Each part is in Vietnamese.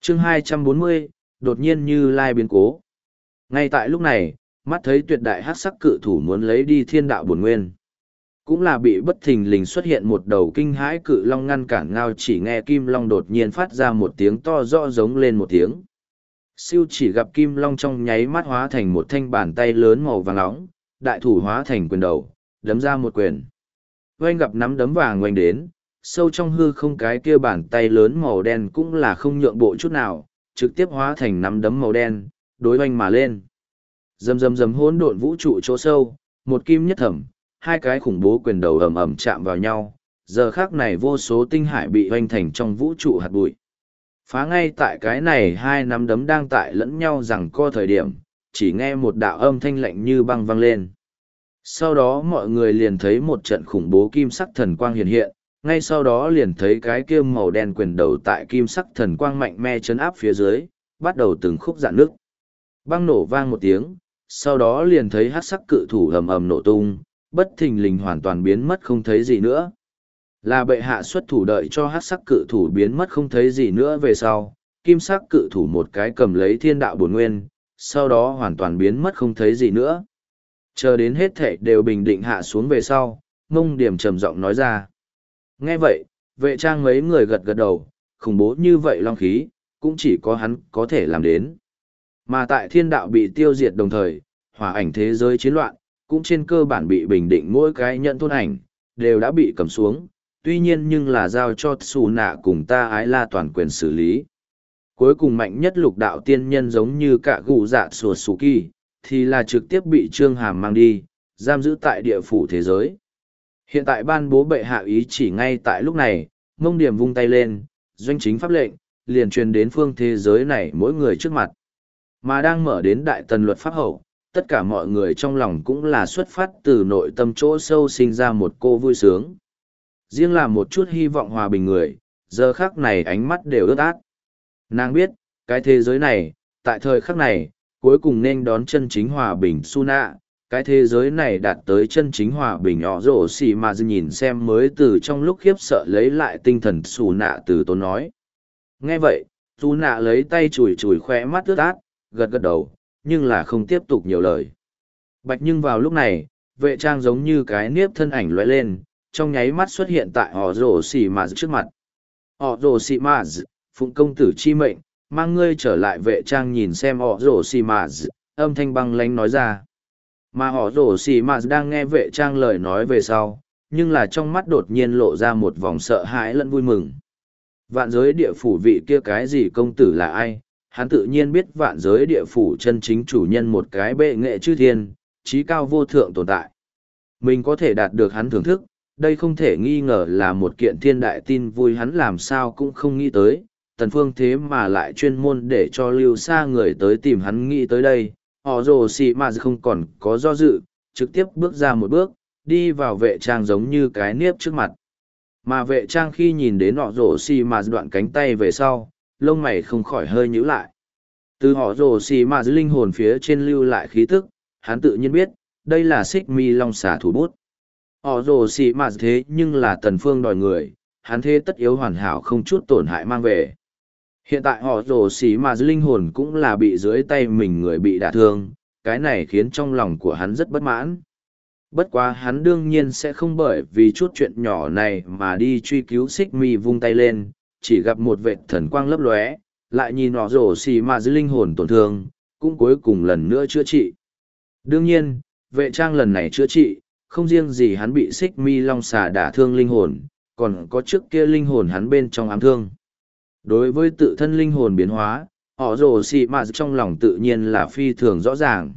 chương 240, đột nhiên Như Lai biến cố. Ngay tại lúc này, mắt thấy tuyệt đại hắc sắc cự thủ muốn lấy đi thiên đạo bổn nguyên. Cũng là bị bất thình lình xuất hiện một đầu kinh hãi cự long ngăn cản ngao, chỉ nghe kim long đột nhiên phát ra một tiếng to rõ giống lên một tiếng. Siêu chỉ gặp kim long trong nháy mắt hóa thành một thanh bàn tay lớn màu vàng nóng, đại thủ hóa thành quyền đầu, đấm ra một quyền. Oanh gặp nắm đấm vàng oanh đến, sâu trong hư không cái kia bàn tay lớn màu đen cũng là không nhượng bộ chút nào, trực tiếp hóa thành nắm đấm màu đen, đối oanh mà lên. Rầm rầm rầm hỗn độn vũ trụ chỗ sâu, một kim nhất thẩm, hai cái khủng bố quyền đầu ầm ầm chạm vào nhau, giờ khác này vô số tinh hải bị oanh thành trong vũ trụ hạt bụi. Phá ngay tại cái này hai nắm đấm đang tại lẫn nhau rằng co thời điểm, chỉ nghe một đạo âm thanh lạnh như băng vang lên. Sau đó mọi người liền thấy một trận khủng bố kim sắc thần quang hiện hiện, ngay sau đó liền thấy cái kia màu đen quyền đầu tại kim sắc thần quang mạnh mẽ chấn áp phía dưới, bắt đầu từng khúc rạn nước. Băng nổ vang một tiếng, sau đó liền thấy hắc sắc cự thủ ầm ầm nổ tung, bất thình lình hoàn toàn biến mất không thấy gì nữa. Là bệ hạ xuất thủ đợi cho hắc sắc cự thủ biến mất không thấy gì nữa về sau, kim sắc cự thủ một cái cầm lấy thiên đạo bổn nguyên, sau đó hoàn toàn biến mất không thấy gì nữa. Chờ đến hết thảy đều bình định hạ xuống về sau, Mông Điểm trầm giọng nói ra. Nghe vậy, vệ trang mấy người gật gật đầu, khủng bố như vậy long khí, cũng chỉ có hắn có thể làm đến. Mà tại thiên đạo bị tiêu diệt đồng thời, hỏa ảnh thế giới chiến loạn, cũng trên cơ bản bị bình định, mỗi cái nhận thôn ảnh, đều đã bị cầm xuống, tuy nhiên nhưng là giao cho Xù Nạ cùng ta ái la toàn quyền xử lý. Cuối cùng mạnh nhất lục đạo tiên nhân giống như cả gù dạ sùa sù kỳ, thì là trực tiếp bị Trương Hàm mang đi, giam giữ tại địa phủ thế giới. Hiện tại ban bố bệ hạ ý chỉ ngay tại lúc này, Mông Điểm vung tay lên, doanh chính pháp lệnh, liền truyền đến phương thế giới này mỗi người trước mặt. Mà đang mở đến đại tần luật pháp hậu, tất cả mọi người trong lòng cũng là xuất phát từ nội tâm chỗ sâu sinh ra một cô vui sướng. Riêng là một chút hy vọng hòa bình người, giờ khắc này ánh mắt đều ướt át. Nàng biết, cái thế giới này, tại thời khắc này, cuối cùng nên đón chân chính hòa bình su nạ, cái thế giới này đạt tới chân chính hòa bình nhỏ rổ xì mà nhìn xem mới từ trong lúc khiếp sợ lấy lại tinh thần su nạ từ tốn nói. Nghe vậy, su nạ lấy tay chùi chùi khóe mắt ướt át, gật gật đầu, nhưng là không tiếp tục nhiều lời. Bạch nhưng vào lúc này, vệ trang giống như cái niếp thân ảnh lóe lên, trong nháy mắt xuất hiện tại họ rổ xì mà trước mặt. Họ rổ xì mà, phụng công tử chi mệnh, mang ngươi trở lại. Vệ trang nhìn xem họ rổ xì mà, âm thanh băng lánh nói ra. Mà họ rổ xì mà đang nghe vệ trang lời nói về sau, nhưng là trong mắt đột nhiên lộ ra một vòng sợ hãi lẫn vui mừng. Vạn giới địa phủ vị kia cái gì công tử là ai? Hắn tự nhiên biết vạn giới địa phủ chân chính chủ nhân một cái bệ nghệ chư thiên, trí cao vô thượng tồn tại. Mình có thể đạt được hắn thưởng thức, đây không thể nghi ngờ là một kiện thiên đại tin vui, hắn làm sao cũng không nghĩ tới. Tần Phương thế mà lại chuyên môn để cho lưu xa người tới tìm hắn, nghĩ tới đây. Họ rồ xì mà không còn có do dự, trực tiếp bước ra một bước, đi vào vệ trang giống như cái niếp trước mặt. Mà vệ trang khi nhìn đến họ rồ xì mà đoạn cánh tay về sau, lông mày không khỏi hơi nhíu lại. Từ họ rồ xì mà linh hồn phía trên lưu lại khí tức, hắn tự nhiên biết, đây là xích mi long xà thủ bút. Họ rồ xì mà thế nhưng là Tần Phương đòi người, hắn thế tất yếu hoàn hảo không chút tổn hại mang về. Hiện tại họ rồ xì mà linh hồn cũng là bị dưới tay mình người bị đả thương, cái này khiến trong lòng của hắn rất bất mãn. Bất quá hắn đương nhiên sẽ không bởi vì chút chuyện nhỏ này mà đi truy cứu xích mi, vung tay lên, chỉ gặp một vệt thần quang lấp lóe, lại nhìn họ rổ xì mà dưới linh hồn tổn thương, cũng cuối cùng lần nữa chữa trị. Đương nhiên, vệ trang lần này chữa trị, không riêng gì hắn bị xích mi long xà đả thương linh hồn, còn có trước kia linh hồn hắn bên trong ám thương. Đối với tự thân linh hồn biến hóa, họ rổ xì mà trong lòng tự nhiên là phi thường rõ ràng.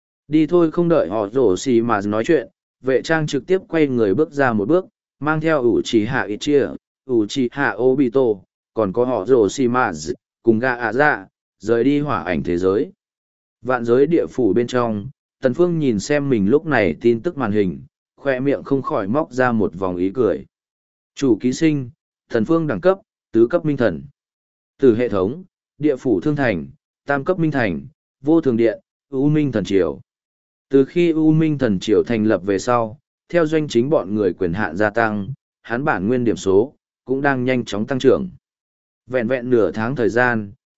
Đi thôi, không đợi họ rổ xì mà nói chuyện, vệ trang trực tiếp quay người bước ra một bước, mang theo ủ chỉ hạ ít chia, Uchiha Obito, còn có họ Orochimaru, cùng gã ạ dạ, rời đi hỏa ảnh thế giới. Vạn giới địa phủ bên trong, Tần Phương nhìn xem mình lúc này tin tức màn hình, khoe miệng không khỏi móc ra một vòng ý cười. Chủ ký sinh, Tần Phương đẳng cấp, tứ cấp minh thần. Từ hệ thống, địa phủ thương thành, tam cấp minh thành, vô thường điện, U Minh thần triều. Từ khi U Minh thần triều thành lập về sau, theo doanh chính bọn người quyền hạn gia tăng, hắn bản nguyên điểm số cũng đang nhanh chóng tăng trưởng. Vẹn vẹn nửa tháng thời gian,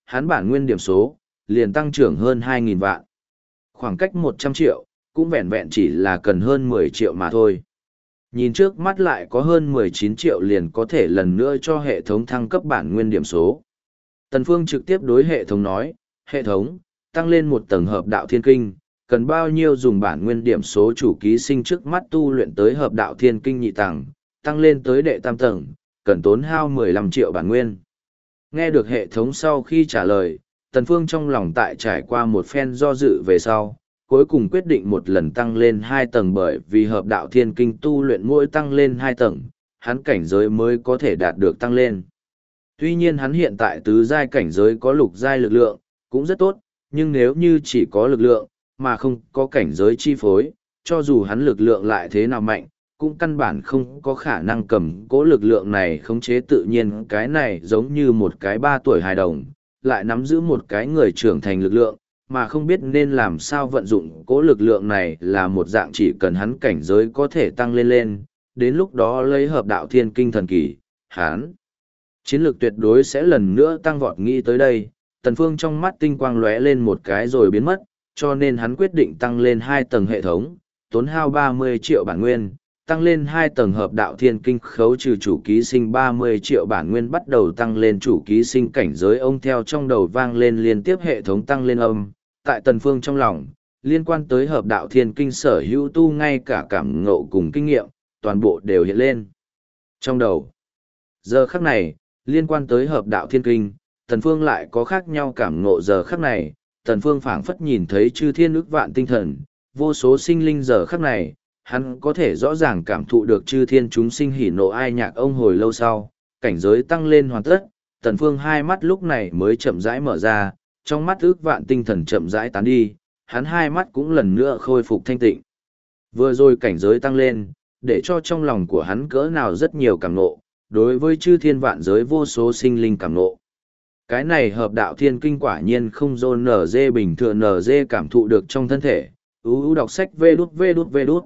hắn bản nguyên điểm số, liền tăng trưởng hơn 2.000 vạn. Khoảng cách 100 triệu, cũng vẹn vẹn chỉ là cần hơn 10 triệu mà thôi. Nhìn trước mắt lại có hơn 19 triệu liền có thể lần nữa cho hệ thống thăng cấp bản nguyên điểm số. Tần Phương trực tiếp đối hệ thống nói, hệ thống, tăng lên một tầng hợp đạo thiên kinh, cần bao nhiêu dùng bản nguyên điểm số chủ ký sinh trước mắt tu luyện tới hợp đạo thiên kinh nhị tầng, tăng lên tới đệ tam tầng, cần tốn hao 15 triệu bản nguyên. Nghe được hệ thống sau khi trả lời, Tần Phương trong lòng tại trải qua một phen do dự về sau, cuối cùng quyết định một lần tăng lên 2 tầng bởi vì hợp đạo thiên kinh tu luyện mỗi tăng lên 2 tầng, hắn cảnh giới mới có thể đạt được tăng lên. Tuy nhiên hắn hiện tại tứ giai cảnh giới có lục giai lực lượng, cũng rất tốt, nhưng nếu như chỉ có lực lượng, mà không có cảnh giới chi phối, cho dù hắn lực lượng lại thế nào mạnh, cũng căn bản không có khả năng cầm cố lực lượng này khống chế tự nhiên cái này giống như một cái 3 tuổi hài đồng, lại nắm giữ một cái người trưởng thành lực lượng, mà không biết nên làm sao vận dụng cố lực lượng này là một dạng chỉ cần hắn cảnh giới có thể tăng lên lên, đến lúc đó lấy hợp đạo thiên kinh thần kỳ, hắn chiến lược tuyệt đối sẽ lần nữa tăng vọt. Nghĩ tới đây, Tần Phương trong mắt tinh quang lóe lên một cái rồi biến mất, cho nên hắn quyết định tăng lên 2 tầng hệ thống, tốn hao 30 triệu bản nguyên, tăng lên 2 tầng hợp đạo thiên kinh khấu trừ chủ ký sinh 30 triệu bản nguyên bắt đầu tăng lên chủ ký sinh cảnh giới. Ông theo trong đầu vang lên liên tiếp hệ thống tăng lên âm, tại Tần Phương trong lòng, liên quan tới hợp đạo thiên kinh sở hữu tu ngay cả cảm ngộ cùng kinh nghiệm, toàn bộ đều hiện lên trong đầu. Giờ khắc này, liên quan tới hợp đạo thiên kinh, Tần Phương lại có khác nhau cảm ngộ. Giờ khắc này, Tần Phương phảng phất nhìn thấy chư thiên ức vạn tinh thần, vô số sinh linh. Giờ khắc này, hắn có thể rõ ràng cảm thụ được chư thiên chúng sinh hỉ nộ ai nhạc. Ông hồi lâu sau, cảnh giới tăng lên hoàn tất, Tần Phương hai mắt lúc này mới chậm rãi mở ra, trong mắt ức vạn tinh thần chậm rãi tán đi, hắn hai mắt cũng lần nữa khôi phục thanh tịnh. Vừa rồi cảnh giới tăng lên, để cho trong lòng của hắn cỡ nào rất nhiều cảm ngộ, đối với chư thiên vạn giới vô số sinh linh cảm ngộ. Cái này hợp đạo thiên kinh quả nhiên không do NG bình thường NG cảm thụ được trong thân thể. Đọc sách vê đút.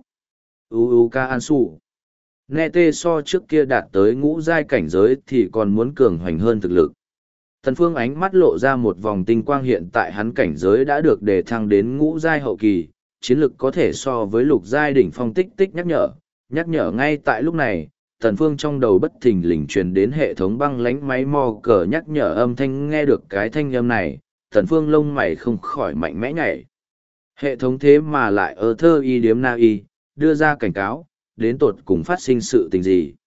Ca An Sủ. Nghe tê so trước kia đạt tới ngũ giai cảnh giới thì còn muốn cường hoành hơn thực lực. Tần Phương ánh mắt lộ ra một vòng tinh quang. Hiện tại hắn cảnh giới đã được đề thăng đến ngũ giai hậu kỳ, chiến lực có thể so với lục giai đỉnh phong. Tích tích nhắc nhở ngay tại lúc này. Tần Phương trong đầu bất thình lình truyền đến hệ thống băng lãnh máy mò cờ nhắc nhở âm thanh. Nghe được cái thanh âm này, Tần Phương lông mày không khỏi mạnh mẽ nhảy. Hệ thống thế mà lại ở thơ y điếm na y, đưa ra cảnh cáo, đến tột cùng phát sinh sự tình gì.